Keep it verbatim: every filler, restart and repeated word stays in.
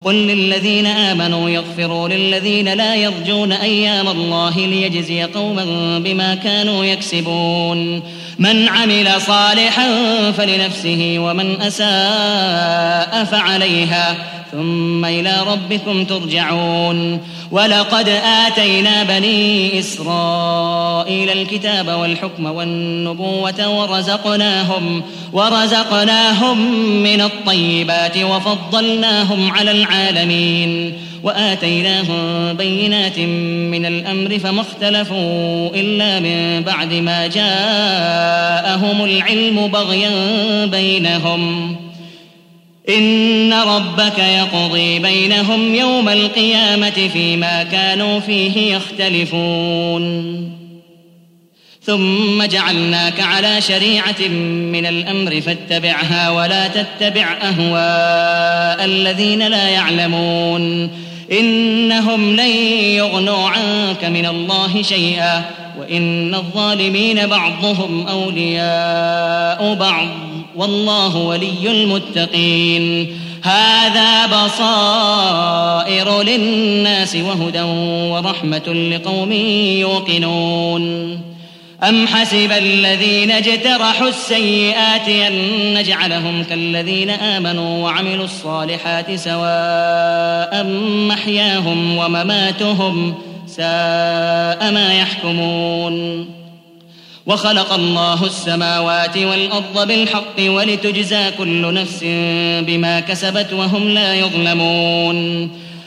قل للذين آمنوا يغفروا للذين لا يرجون أيام الله ليجزي قوما بما كانوا يكسبون من عمل صالحا فلنفسه ومن أساء فعليها ثم إلى ربكم ترجعون ولقد آتينا بني إسرائيل الكتاب والحكم والنبوة ورزقناهم, ورزقناهم من الطيبات وفضلناهم على العالمين وآتيناهم بينات من الأمر فما اختلفوا إلا من بعد ما جاءهم العلم بغيا بينهم إن ربك يقضي بينهم يوم القيامة فيما كانوا فيه يختلفون ثم جعلناك على شريعة من الأمر فاتبعها ولا تتبع أهواء الذين لا يعلمون إنهم لن يغنوا عنك من الله شيئا وإن الظالمين بعضهم أولياء بعض والله ولي المتقين هذا بصائر للناس وهدى ورحمة لقوم يوقنون أم حسب الذين اجترحوا السيئات أن نجعلهم كالذين آمنوا وعملوا الصالحات سواء محياهم ومماتهم ساء ما يحكمون وخلق الله السماوات والأرض بالحق ولتجزى كل نفس بما كسبت وهم لا يظلمون